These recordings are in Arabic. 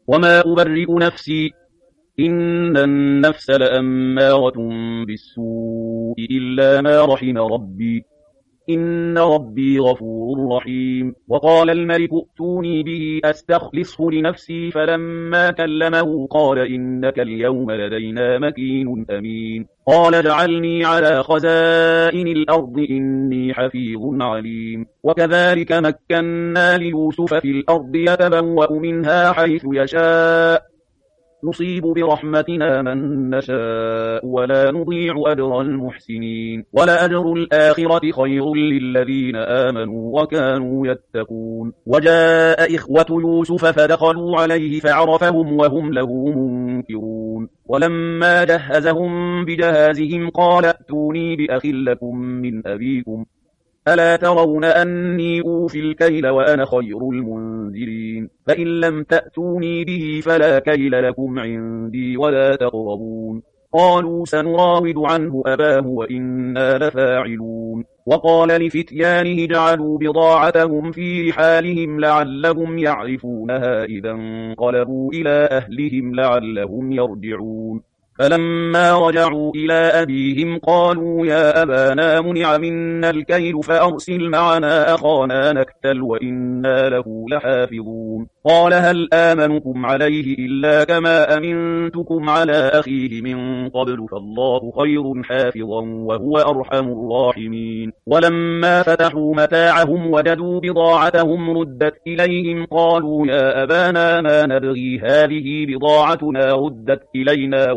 وما أبرئ نفسي إن النفس لأمارة بالسوء إلا ما رحم ربي إن ربي غفور رحيم. وقال الملك ائتوني به أستخلصه لنفسي فلما كلمه قال إنك اليوم لدينا مكين أمين. قال اجعلني على خزائن الأرض إني حفيظ عليم. وكذلك مكنا ليوسف في الأرض يتبوأ منها حيث يشاء نصيب برحمتنا من نشاء ولا نضيع أجر المحسنين ولأجر الآخرة خير للذين آمنوا وكانوا يتقون. وجاء إخوة يوسف فدخلوا عليه فعرفهم وهم له منكرون. ولما جهزهم بجهازهم قال ائتوني بأخ لكم من أبيكم ألا ترون أني أوفي الكيل وأنا خير المنزلين فإن لم تأتوني به فلا كيل لكم عندي ولا تقربون. قالوا سنراود عنه أباه وإنا لفاعلون. وقال لفتيانه اجعلوا بضاعتهم في رحالهم لعلهم يعرفونها إذا انقلبوا إلى أهلهم لعلهم يرجعون. فلما رجعوا إلى أبيهم قالوا يا أبانا منع منا الكيل فأرسل معنا أخانا نكتل وإنا له لحافظون. قال هل آمنكم عليه إلا كما أمنتكم على أخيه من قبل فالله خير حافظا وهو أرحم الراحمين. ولما فتحوا متاعهم وجدوا بضاعتهم ردت إليهم قالوا يا أبانا ما نبغي هذه بضاعتنا ردت إلينا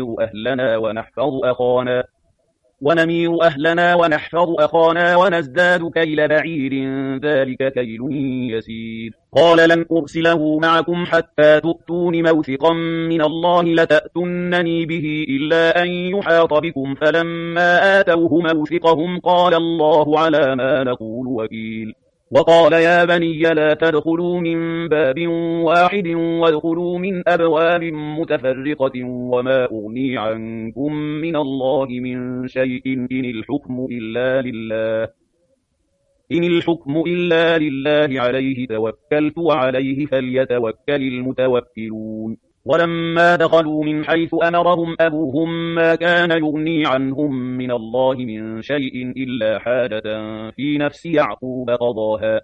ونمير أهلنا ونحفظ أخانا ونزداد كيل بعير ذلك كيل يسير. قال لن أرسله معكم حتى تؤتون موثقا من الله لتأتونني به إلا أن يحاط بكم فلما آتوه موثقهم قال الله على ما نقول وكيل. وقال يا بني لا تدخلوا من باب واحد وادخلوا من أبواب متفرقة وما أغني عنكم من الله من شيء إن الحكم إلا لله عليه توكلت وعليه فليتوكل المتوكلون. ولما دخلوا من حيث أمرهم أبوهم ما كان يغني عنهم من الله من شيء إلا حاجة في نفس يعقوب قضاها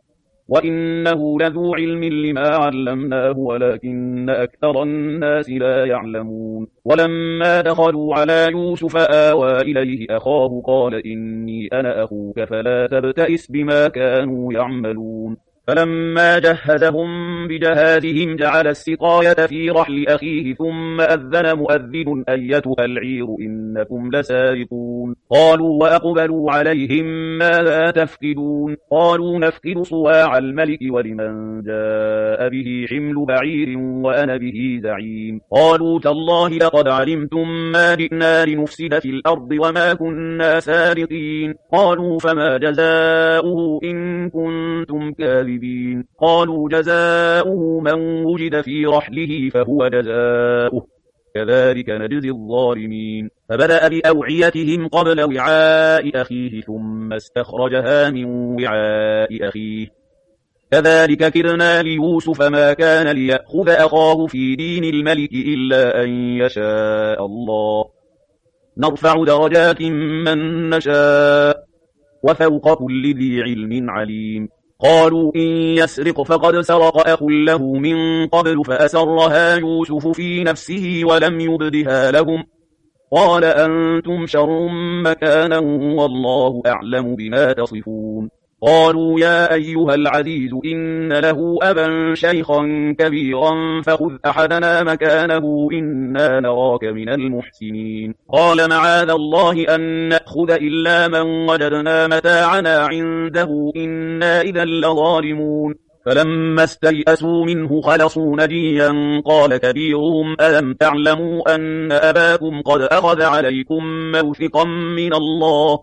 وإنه لذو علم لما علمناه ولكن أكثر الناس لا يعلمون. ولما دخلوا على يوسف آوى إليه أخاه قال إني أنا أخوك فلا تبتئس بما كانوا يعملون. فلما جهزهم بجهازهم جعل السقاية في رحل أخيه ثم أذن مؤذن أيتها العير إنكم لسارقون. قالوا وأقبلوا عليهم ماذا تفقدون قالوا نفقد صواع الملك ولمن جاء به حمل بعير وأنا به زعيم. قالوا تالله لقد علمتم ما جئنا لنفسد في الأرض وما كنا سارقين. قالوا فما جزاؤه إن كنتم كاذبين. قالوا جزاؤه من وجد في رحله فهو جزاؤه كذلك نجزي الظالمين. فبدأ بأوعيتهم قبل وعاء أخيه ثم استخرجها من وعاء أخيه كذلك كدنا ليوسف ما كان ليأخذ أخاه في دين الملك إلا أن يشاء الله نرفع درجات من نشاء وفوق كل ذي علم عليم. قالوا إن يسرق فقد سرق أخ له من قبل فأسرها يوسف في نفسه ولم يبدها لهم قال أنتم شر مكانا والله أعلم بما تصفون. قالوا يا أيها العزيز إن له أبا شيخا كبيرا فخذ أحدنا مكانه إنا نراك من المحسنين. قال معاذ الله أن نأخذ إلا من وجدنا متاعنا عنده إنا إذا لظالمون. فلما استيئسوا منه خلصوا نجيا قال كبيرهم ألم تعلموا أن أباكم قد أخذ عليكم موثقا من الله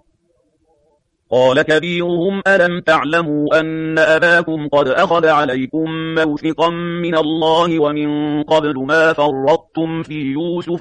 قال كبيرهم ألم تعلموا أن أباكم قد أخذ عليكم موثقا من الله ومن قبل ما فرطتم في يوسف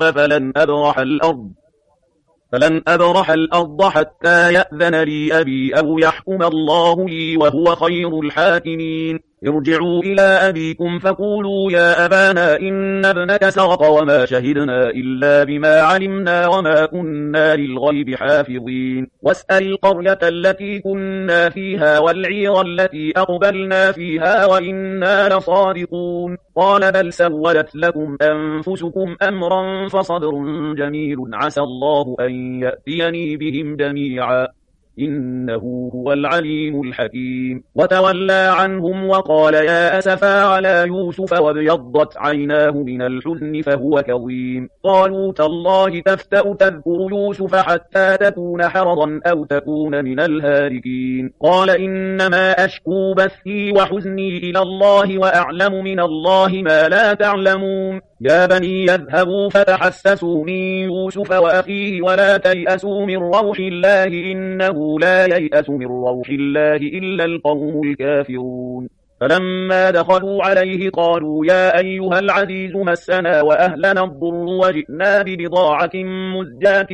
فلن أبرح الأرض حتى يأذن لي أبي أو يحكم الله لي وهو خير الحاكمين. ارجعوا إلى أبيكم فقولوا يا أبانا إن ابنك سرق وما شهدنا إلا بما علمنا وما كنا للغيب حافظين واسأل القرية التي كنا فيها والعير التي أقبلنا فيها وإنا لصادقون قال بل سولت لكم أنفسكم أمرا فصبر جميل عسى الله أن يأتيني بهم جميعا إنه هو العليم الحكيم وتولى عنهم وقال يا أسفا على يوسف وابيضت عيناه من الحزن فهو كظيم قالوا تالله تفتأ تذكر يوسف حتى تكون حرضا أو تكون من الهالكين قال إنما أشكو بثي وحزني إلى الله وأعلم من الله ما لا تعلمون يا بني يذهبوا فتحسسوا من يوسف وأخيه ولا تيأسوا من روح الله إنه لا ييأس من روح الله إلا القوم الكافرون فلما دخلوا عليه قالوا يا أيها العزيز مسنا وأهلنا الضر وجئنا ببضاعة مزجاة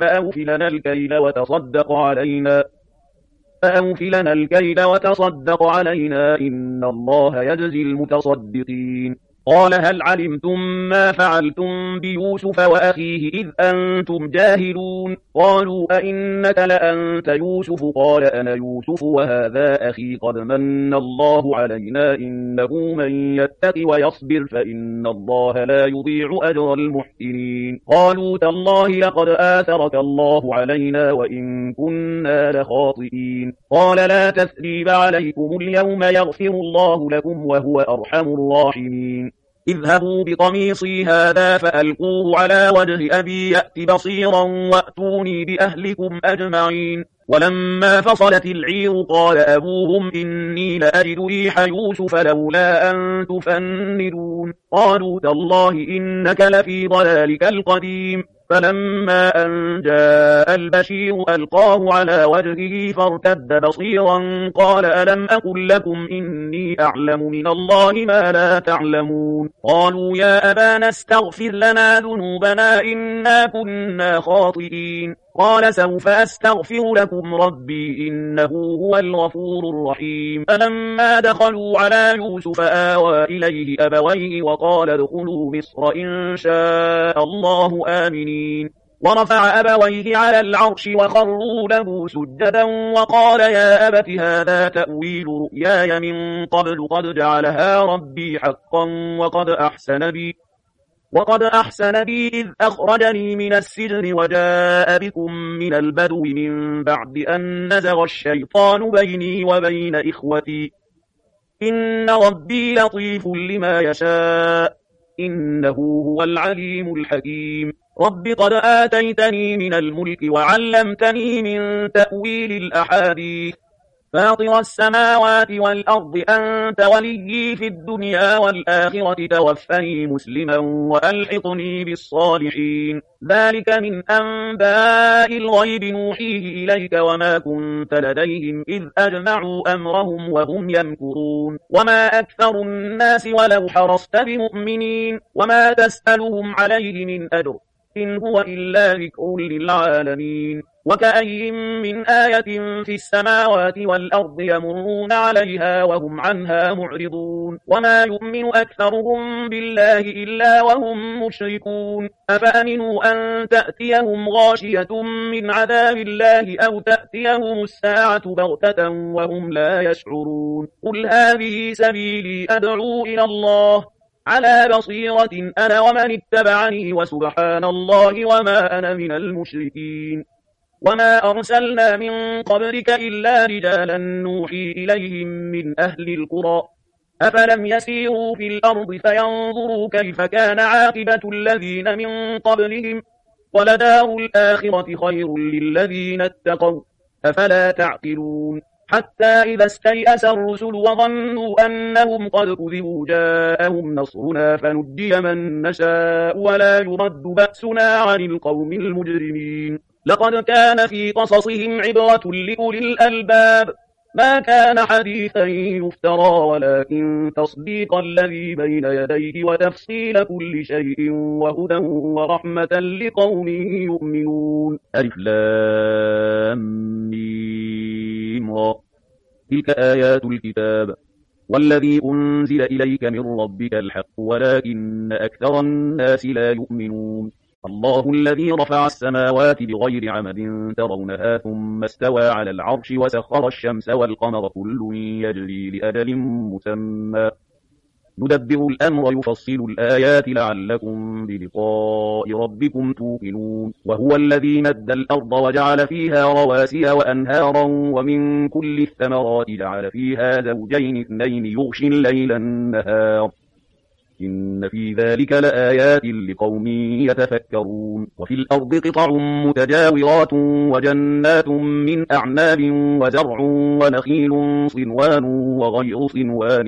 فأوف لنا الكيل وتصدق علينا إن الله يجزي المتصدقين قال هل علمتم ما فعلتم بيوسف وأخيه إذ أنتم جاهلون قالوا أئنك لأنت يوسف قال أنا يوسف وهذا أخي قد من الله علينا إنه من يتق ويصبر فإن الله لا يضيع أجر المحسنين قالوا تالله لقد آثرك الله علينا وإن كنا لخاطئين قال لا تثريب عليكم اليوم يغفر الله لكم وهو أرحم الراحمين اذهبوا بقميصي هذا فألقوه على وجه أبي يأت بصيرا وأتوني بأهلكم أجمعين ولما فصلت العير قال أبوهم إني لأجد ريح يوسف لولا أن تفندون قالوا تالله إنك لفي ضلالك القديم فلما أن جاء البشير ألقاه على وجهه فارتد بصيرا قال ألم أقل لكم إني أعلم من الله ما لا تعلمون قالوا يا أبانا استغفر لنا ذنوبنا إنا كنا خاطئين قال سوف أستغفر لكم ربي إنه هو الغفور الرحيم فلما دخلوا على يوسف آوى إليه أبويه وقال ادخلوا مصر إن شاء الله آمنين ورفع أبويه على العرش وخروا له سجدا وقال يا أبت هذا تأويل رؤياي من قبل قد جعلها ربي حقا وقد أحسن بي إذ أخرجني من السجن وجاء بكم من البدو من بعد أن نزغ الشيطان بيني وبين إخوتي إن ربي لطيف لما يشاء إنه هو العليم الحكيم رب قد آتيتني من الملك وعلمتني من تأويل الأحاديث فاطر السماوات والأرض أنت وليي في الدنيا والآخرة توفني مسلما وألحقني بالصالحين ذلك من أنباء الغيب نوحيه إليك وما كنت لديهم إذ أجمعوا أمرهم وهم يمكرون وما أكثر الناس ولو حرصت بمؤمنين وما تسألهم عليه من أجر إن هو إلا ذكر للعالمين وكأي من آية في السماوات والأرض يمرون عليها وهم عنها معرضون وما يؤمن أكثرهم بالله إلا وهم مشركون أفأمنوا أن تأتيهم غاشية من عذاب الله أو تأتيهم الساعة بغتة وهم لا يشعرون قل هذه سبيلي أدعو إلى الله على بصيرة أنا ومن اتبعني وسبحان الله وما أنا من المشركين وما أرسلنا من قبلك إلا رجالا نوحي إليهم من أهل القرى أفلم يسيروا في الأرض فينظروا كيف كان عاقبة الذين من قبلهم ولدار الآخرة خير للذين اتقوا أفلا تعقلون حتى إذا استيأس الرسل وظنوا أنهم قد كذبوا جاءهم نصرنا فنجي من نشاء ولا يرد بأسنا عن القوم المجرمين لقد كان في قصصهم عبرة لأولي الألباب ما كان حديثا يفترى ولكن تصديق الذي بين يديه وتفصيل كل شيء وهدى ورحمة لقوم يؤمنون ألف لام ميم را تلك آيات الكتاب والذي أنزل إليك من ربك الحق ولكن أكثر الناس لا يؤمنون الله الذي رفع السماوات بغير عمد ترونها ثم استوى على العرش وسخر الشمس والقمر كل يجري لأجل مسمى يدبر الأمر يفصل الآيات لعلكم بلقاء ربكم توقنون وهو الذي مد الأرض وجعل فيها رواسي وأنهارا ومن كل الثمرات جعل فيها زوجين اثنين يغشي الليل النهار إن في ذلك لآيات لقوم يتفكرون وفي الأرض قطع متجاورات وجنات من أعناب وزرع ونخيل صنوان وغير صنوان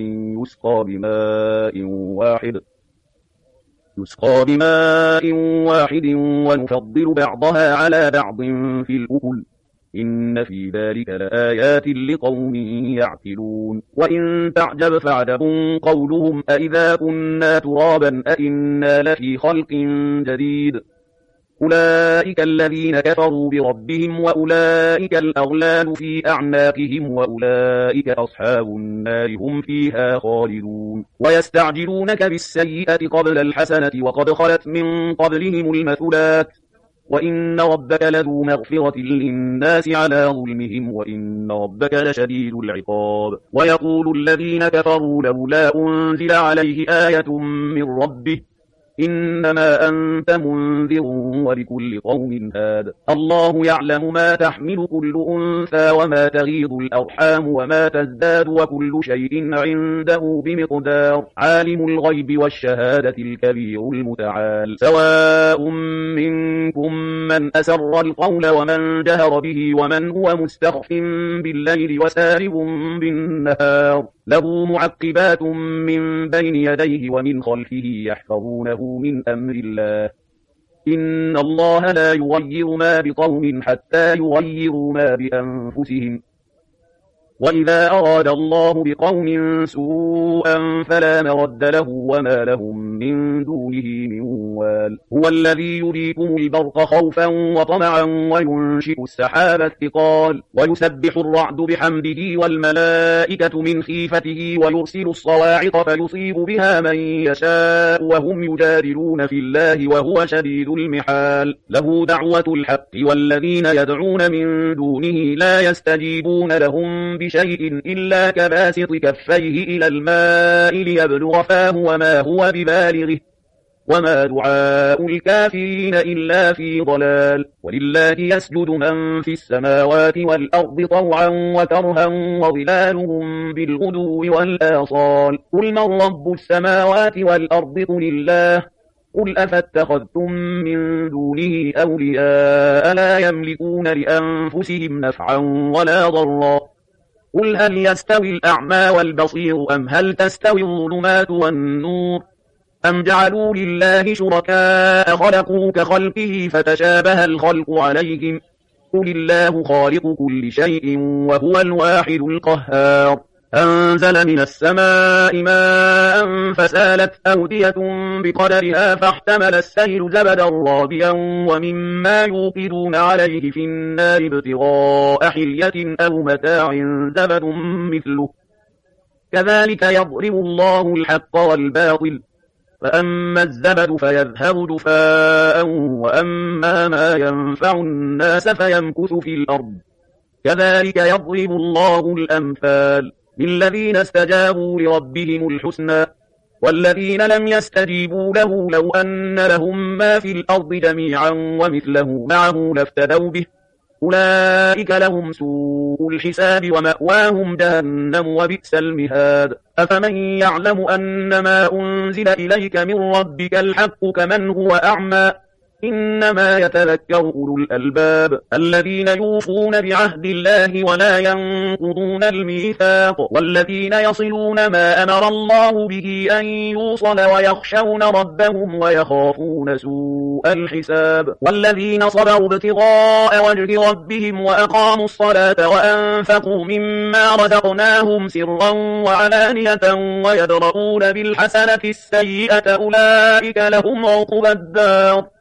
يسقى بماء واحد ونفضل بعضها على بعض في الأكل إن في ذلك لآيات لقوم يعقلون وإن تعجب فعجب قولهم أإذا كنا ترابا أإنا لفي خلق جديد أولئك الذين كفروا بربهم وأولئك الأغلال في أعناقهم وأولئك أصحاب النار هم فيها خالدون ويستعجلونك بالسيئة قبل الحسنة وقد خلت من قبلهم المثلات وإن ربك لذو مغفرة للناس على ظلمهم وإن ربك لشديد العقاب ويقول الذين كفروا لولا أنزل عليه آية من ربه إنما أنت منذر ولكل قوم هاد الله يعلم ما تحمل كل أنثى وما تغيض الأرحام وما تزداد وكل شيء عنده بمقدار عالم الغيب والشهادة الكبير المتعال سواء منكم من أسر القول ومن جهر به ومن هو مستخف بالليل وسارب بالنهار له معقبات من بين يديه ومن خلفه يحفظونه من أمر الله إن الله لا يغير ما بقوم حتى يغيروا ما بأنفسهم وإذا أراد الله بقوم سوءا فلا مرد له وما لهم من دونه من وال هو الذي يريكم البرق خوفا وطمعا وينشئ السحاب الثقال ويسبح الرعد بحمده والملائكة من خيفته ويرسل الصواعق فيصيب بها من يشاء وهم يجادلون في الله وهو شديد المحال له دعوة الحق والذين يدعون من دونه لا يستجيبون لهم بشيء إلا كباسط كفيه إلى الماء ليبلغ فاه وما هو ببالغه وما دعاء الكافرين إلا في ضلال ولله يسجد من في السماوات والأرض طوعا وكرها وظلالهم بالغدو والآصال قل من رب السماوات والأرض قل الله قل أفاتخذتم من دونه أولياء لا يملكون لأنفسهم نفعا ولا ضرا قل هل يستوي الأعمى والبصير أم هل تستوي الظلمات والنور أم جعلوا لله شركاء خلقوا كخلقه فتشابه الخلق عليهم قل الله خالق كل شيء وهو الواحد القهار أنزل من السماء ماء فسالت أودية بقدرها فاحتمل السيل زبدا رابيا ومما يوقدون عليه في النار ابتغاء حلية أو متاع زبد مثله كذلك يضرب الله الحق والباطل فأما الزبد فيذهب دفاء وأما ما ينفع الناس فيمكث في الأرض كذلك يضرب الله الأمثال للذين استجابوا لربهم الحسنى والذين لم يستجيبوا له لو أن لهم ما في الأرض جميعا ومثله معه لافتدوا به أولئك لهم سوء الحساب ومأواهم جهنم وبئس المهاد أفمن يعلم أنما أنزل إليك من ربك الحق كمن هو أعمى إنما يتذكر أولو الألباب الذين يوفون بعهد الله ولا ينقضون الميثاق والذين يصلون ما أمر الله به أن يوصل ويخشون ربهم ويخافون سوء الحساب والذين صبروا ابتغاء وجه ربهم وأقاموا الصلاة وأنفقوا مما رزقناهم سرا وعلانية ويدرؤون بالحسنة السيئة أولئك لهم عقبى الدار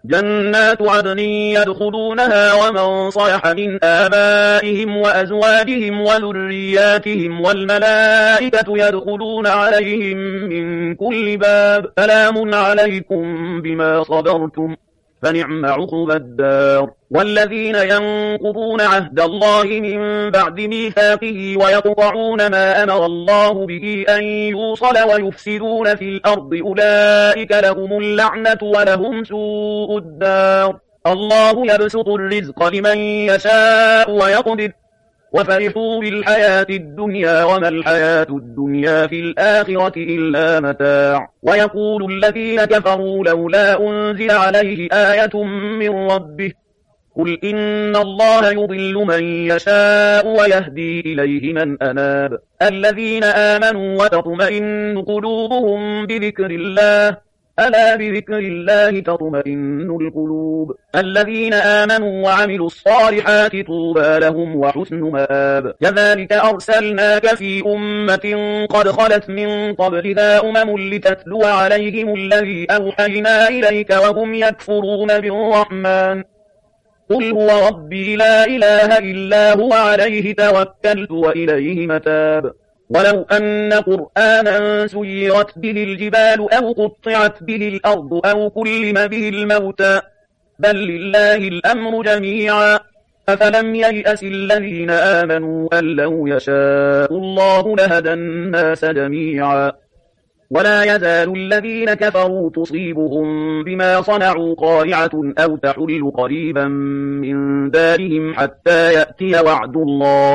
جنات عدن يدخلونها ومن صلح من آبائهم وأزواجهم وذرياتهم والملائكة يدخلون عليهم من كل باب سلام عليكم بما صبرتم فنعم عقبى الدار. والذين ينقضون عهد الله من بعد ميثاقه ويقطعون ما أمر الله به أن يوصل ويفسدون في الأرض أولئك لهم اللعنة ولهم سوء الدار. الله يبسط الرزق لمن يشاء ويقدر وفرحوا بالحياة الدنيا وما الحياة الدنيا في الآخرة إلا متاع. ويقول الذين كفروا لولا أنزل عليه آية من ربه قل إن الله يضل من يشاء ويهدي إليه من أناب. الذين آمنوا وتطمئن قلوبهم بذكر الله ألا بذكر الله تطمئن القلوب. الذين آمنوا وعملوا الصالحات طوبى لهم وحسن مآب. كذلك أرسلناك في أمة قد خلت من قبلها لتتلو عليهم الذي أوحينا إليك وهم يكفرون بالرحمن قل هو ربي لا إله إلا هو عليه توكلت وإليه متاب. ولو أن قرآنا سيرت به الجبال أو قطعت به الأرض أو كلم به الموتى بل لله الأمر جميعا أفلم ييأس الذين آمنوا أن لو يشاء الله لهدى الناس جميعا. ولا يزال الذين كفروا تصيبهم بما صنعوا قارعة أو تحل قريبا من دارهم حتى يأتي وعد الله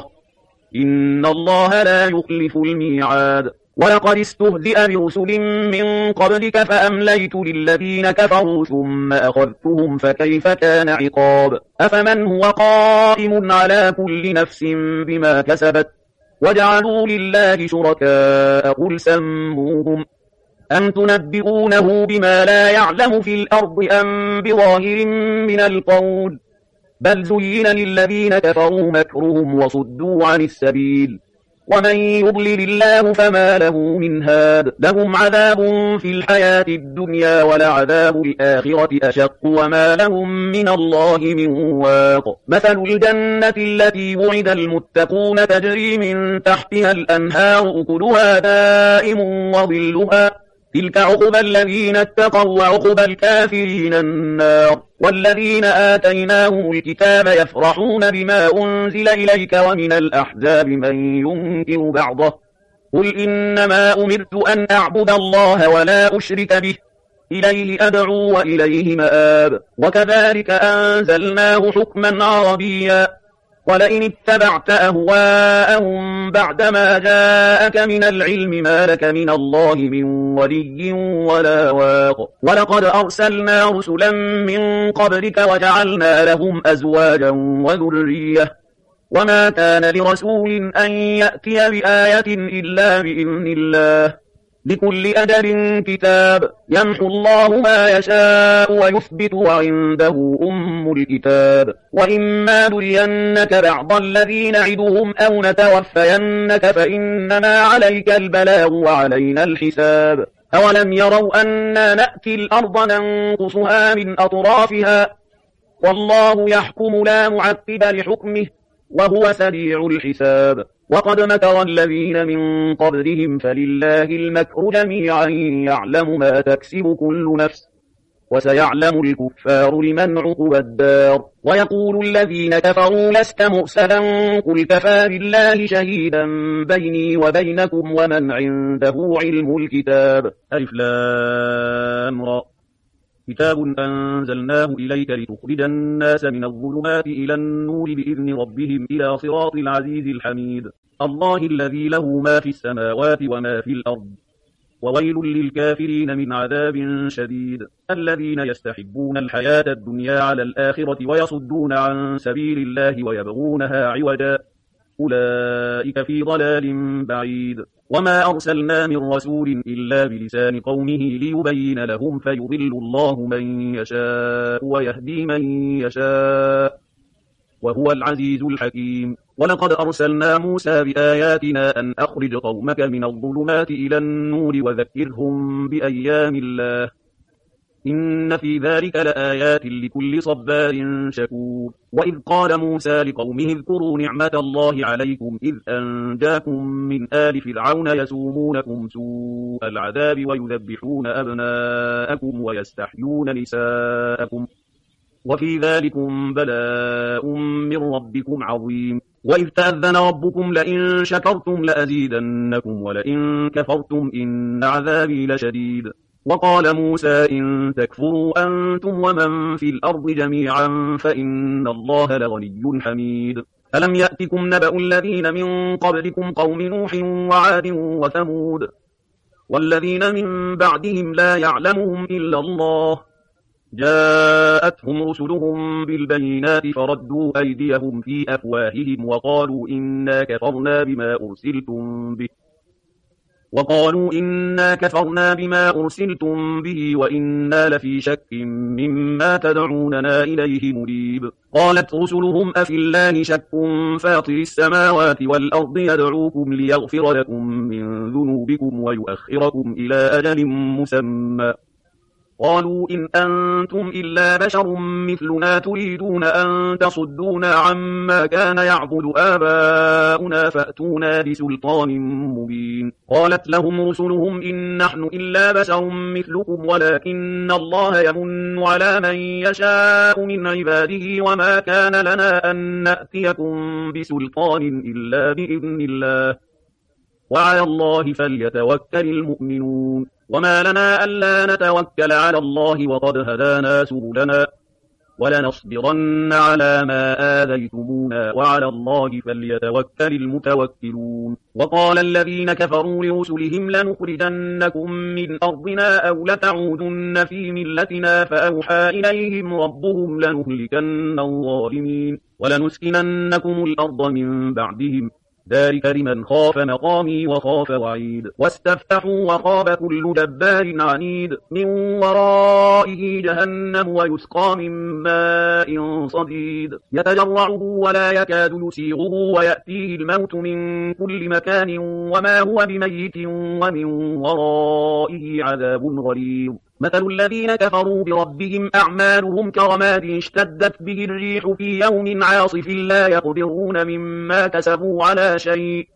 إن الله لا يخلف الميعاد. ولقد استهزئ برسل من قبلك فأمليت للذين كفروا ثم أخذتهم فكيف كان عقاب. أفمن هو قائم على كل نفس بما كسبت وجعلوا لله شركاء قل سموهم أم تنبئونه بما لا يعلم في الأرض أم بظاهر من القول بل زين للذين كفروا مكرهم وصدوا عن السبيل ومن يضلل الله فما له من هاد. لهم عذاب في الحياة الدنيا ولعذاب الآخرة أشق وما لهم من الله من واق. مثل الجنة التي وعد المتقون تجري من تحتها الأنهار أكلها دائم وظلها تلك عقبى الذين اتقوا وعقبى الكافرين النار. والذين آتيناهم الكتاب يفرحون بما أنزل إليك ومن الأحزاب من ينكر بعضه قل إنما أمرت أن أعبد الله ولا أشرك به إليه أدعو وإليه مآب. وكذلك أنزلناه حكما عربيا ولئن اتبعت أهواءهم بعدما جاءك من العلم ما لك من الله من ولي ولا واق. ولقد أرسلنا رسلا من قبلك وجعلنا لهم أزواجا وذرية وما كان لرسول أن يأتي بآية إلا بإذن الله لكل أجل كتاب يمحو الله ما يشاء ويثبت وعنده أم الكتاب. وإما نرينك بعض الذين نعدهم أو نتوفينك فإنما عليك البلاغ وعلينا الحساب. أولم يروا أنا نأتي الأرض ننقصها من أطرافها والله يحكم لا معقب لحكمه وهو سريع الحساب. وقد مكر الذين من قبلهم فلله المكر جميعا يعلم ما تكسب كل نفس وسيعلم الكفار لمن عقبى الدار. ويقول الذين كفروا لست مرسلا قل كفى بالله شهيدا بيني وبينكم ومن عنده علم الكتاب. ألف لام را كتاب أنزلناه إليك لتخرج الناس من الظلمات إلى النور بإذن ربهم إلى صراط العزيز الحميد. الله الذي له ما في السماوات وما في الأرض وويل للكافرين من عذاب شديد. الذين يستحبون الحياة الدنيا على الآخرة ويصدون عن سبيل الله ويبغونها عوجا أولئك في ضلال بعيد. وما أرسلنا من رسول إلا بلسان قومه ليبين لهم فيضل الله من يشاء ويهدي من يشاء وهو العزيز الحكيم. ولقد أرسلنا موسى بآياتنا أن أخرج قومك من الظلمات إلى النور وذكرهم بأيام الله إن في ذلك لآيات لكل صبار شكور. وإذ قال موسى لقومه اذكروا نعمة الله عليكم إذ أنجاكم من آل فرعون يسومونكم سوء العذاب ويذبحون أبناءكم ويستحيون نساءكم وفي ذلكم بلاء من ربكم عظيم. وإذ تأذن ربكم لئن شكرتم لأزيدنكم ولئن كفرتم إن عذابي لشديد. وقال موسى إن تكفروا أنتم ومن في الأرض جميعا فإن الله لغني حميد. ألم يأتكم نبأ الذين من قبلكم قوم نوح وعاد وثمود والذين من بعدهم لا يعلمهم إلا الله جاءتهم رسلهم بالبينات فردوا أيديهم في أفواههم وقالوا إنا كفرنا بما أرسلتم به وإنا لفي شك مما تدعوننا إليه مريب. قالت رسلهم أفي الله شك فاطر السماوات والأرض يدعوكم ليغفر لكم من ذنوبكم ويؤخركم إلى أجل مسمى. قالوا إن أنتم إلا بشر مثلنا تريدون أن تصدونا عما كان يعبد آباؤنا فأتونا بسلطان مبين. قالت لهم رسلهم إن نحن إلا بشر مثلكم ولكن الله يمن على من يشاء من عباده وما كان لنا أن نأتيكم بسلطان إلا بإذن الله وعلى الله فليتوكل المؤمنون. وما لنا ألا نتوكل على الله وقد هدانا سبلنا ولنصبرن على ما آذيتمونا وعلى الله فليتوكل المتوكلون. وقال الذين كفروا لرسلهم لنخرجنكم من أرضنا أو لتعودن في ملتنا فأوحى إليهم ربهم لنهلكن الظالمين ولنسكننكم الأرض من بعدهم ذلك لمن خاف مقامي وخاف وعيد. واستفتحوا وخاب كل جبار عنيد من ورائه جهنم ويسقى من ماء صديد يتجرعه ولا يكاد يسيغه ويأتيه الموت من كل مكان وما هو بميت ومن ورائه عذاب غليظ. مثل الذين كفروا بربهم أعمالهم كرماد اشتدت به الريح في يوم عاصف لا يقدرون مما كسبوا على شيء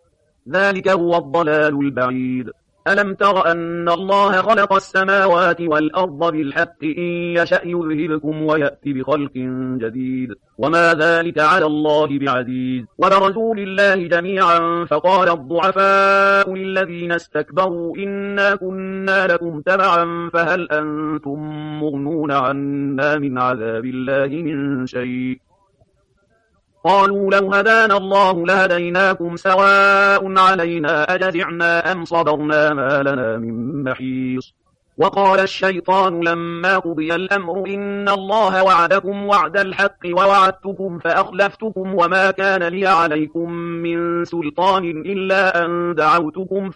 ذلك هو الضلال البعيد. ألم تر أن الله خلق السماوات والأرض بالحق إن يشأ يذهبكم ويأتي بخلق جديد وما ذلك على الله بعزيز. وبرزوا لله جميعا فقال الضعفاء للذين استكبروا إنا كنا لكم تبعا فهل أنتم مغنون عنا من عذاب الله من شيء قالوا لو هدانا الله لهديناكم سواء علينا أجزعنا أم صبرنا ما لنا من محيص. وقال الشيطان لما قضي الأمر إن الله وعدكم وعد الحق ووعدتكم فأخلفتكم وما كان لي عليكم من سلطان إلا أن دعوتكم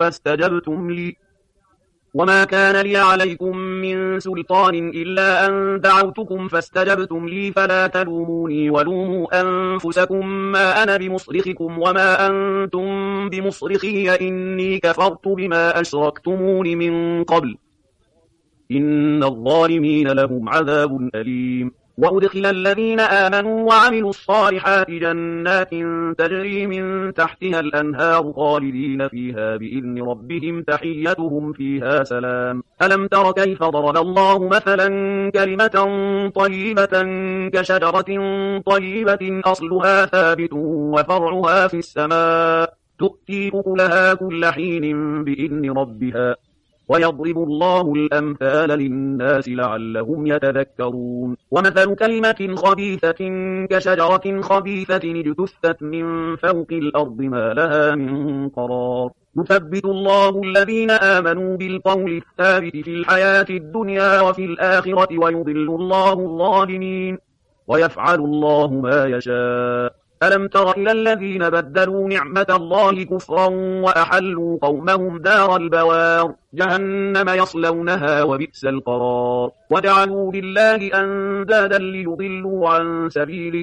فاستجبتم لي فلا تلوموني ولوموا أنفسكم ما أنا بمصرخكم وما أنتم بمصرخي إني كفرت بما أشركتمون من قبل إن الظالمين لهم عذاب أليم. وأدخل الذين آمنوا وعملوا الصالحات جنات تجري من تحتها الأنهار خالدين فيها بإذن ربهم تحيتهم فيها سلام. ألم تر كيف ضرب الله مثلا كلمة طيبة كشجرة طيبة أصلها ثابت وفرعها في السماء تؤتي أكلها كل حين بإذن ربها ويضرب الله الأمثال للناس لعلهم يتذكرون. ومثل كلمة خبيثة كشجرة خبيثة اجتثت من فوق الأرض ما لها من قرار يثبت الله الذين آمنوا بالقول الثابت في الحياة الدنيا وفي الآخرة ويضل الله الظالمين ويفعل الله ما يشاء. ألم تر إلى الذين بدلوا نعمة الله كفرا وأحلوا قومهم دار البوار جهنم يصلونها وبئس القرار وجعلوا لله أندادا ليضلوا عن سبيله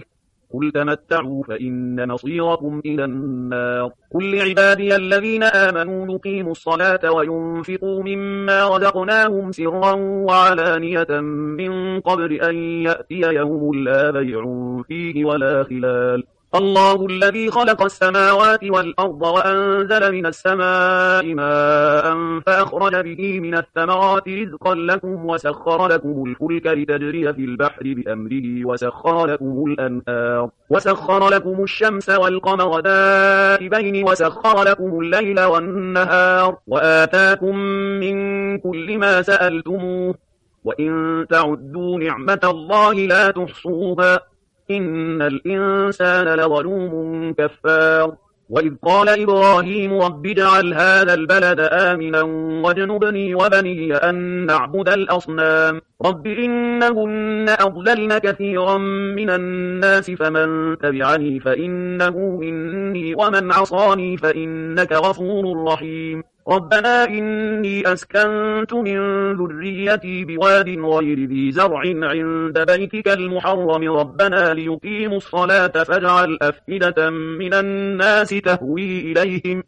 قل تمتعوا فإن مصيركم إلى النار قل لعبادي الذين آمنوا يقيموا الصلاة وينفقوا مما رزقناهم سرا وعلانية من قبل أن يأتي يوم لا بيع فيه ولا خلال الله الذي خلق السماوات والأرض وأنزل من السماء ماء فأخرج به من الثمرات رزقا لكم وسخر لكم الفلك لتجري في البحر بأمره وسخر لكم الأنهار وسخر لكم الشمس والقمر دائبين وسخر لكم الليل والنهار وآتاكم من كل ما سألتموه وإن تعدوا نعمة الله لا تحصوها إن الإنسان لظلوم كفار وإذ قال إبراهيم رب اجعل هذا البلد آمنا واجنبني وبني أن نعبد الأصنام رب إنهن أضللن كثيرا من الناس فمن تبعني فإنه مني ومن عصاني فإنك غفور رحيم ربنا إني أسكنت من ذريتي بواد غير ذي زرع عند بيتك المحرم ربنا ليقيموا الصلاة فاجعل أفئدة من الناس تهوي إليهم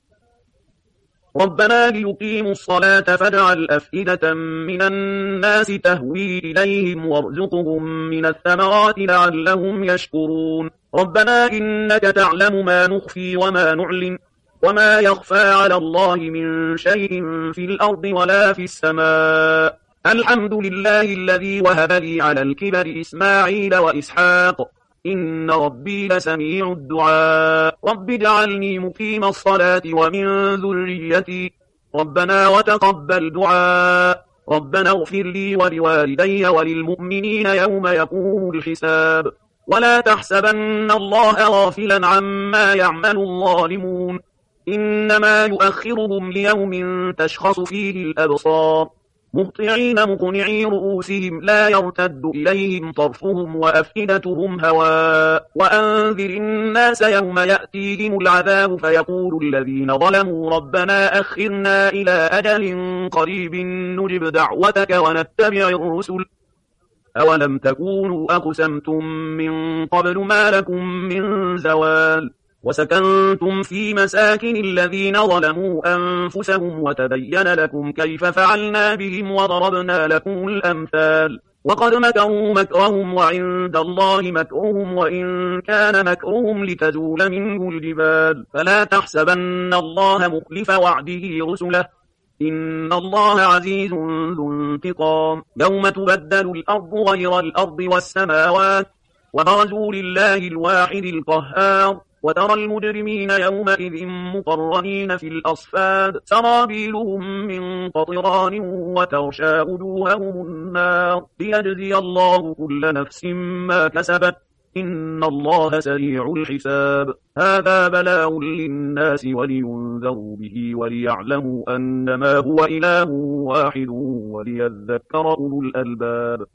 ربنا ليقيموا الصلاة فاجعل أفئدة من الناس تهوي إليهم وارزقهم من الثمرات لعلهم يشكرون ربنا إنك تعلم ما نخفي وما نعلن وما يخفى على الله من شيء في الأرض ولا في السماء الحمد لله الذي وهب لي على الكبر إسماعيل وإسحاق إن ربي لسميع الدعاء رب اجعلني مقيم الصلاة ومن ذريتي ربنا وتقبل دعاء ربنا اغفر لي ولوالدي وللمؤمنين يوم يقوم الحساب ولا تحسبن الله غافلا عما يعمل الظالمون إنما يؤخرهم ليوم تشخص فيه الأبصار مهطعين مقنعي رؤوسهم لا يرتد إليهم طرفهم وأفئدتهم هواء وأنذر الناس يوم يأتيهم العذاب فيقول الذين ظلموا ربنا أخرنا إلى أجل قريب نجب دعوتك ونتبع الرسل أولم تكونوا أقسمتم من قبل ما لكم من زوال وسكنتم في مساكن الذين ظلموا أنفسهم وتبين لكم كيف فعلنا بهم وضربنا لكم الأمثال وقد مكروا مكرهم وعند الله مكرهم وإن كان مكرهم لتزول منه الجبال فلا تحسبن الله مخلف وعده رسله إن الله عزيز ذو انتقام يوم تبدل الأرض غير الأرض والسماوات وبرزوا لله الواحد القهار وترى المجرمين يومئذ مقرنين في الأصفاد سرابيلهم من قطران وتغشى وجوههم النار ليجزي الله كل نفس ما كسبت إن الله سريع الحساب هذا بلاغ للناس ولينذروا به وليعلموا أنما هو إله واحد وليذكر أولو الألباب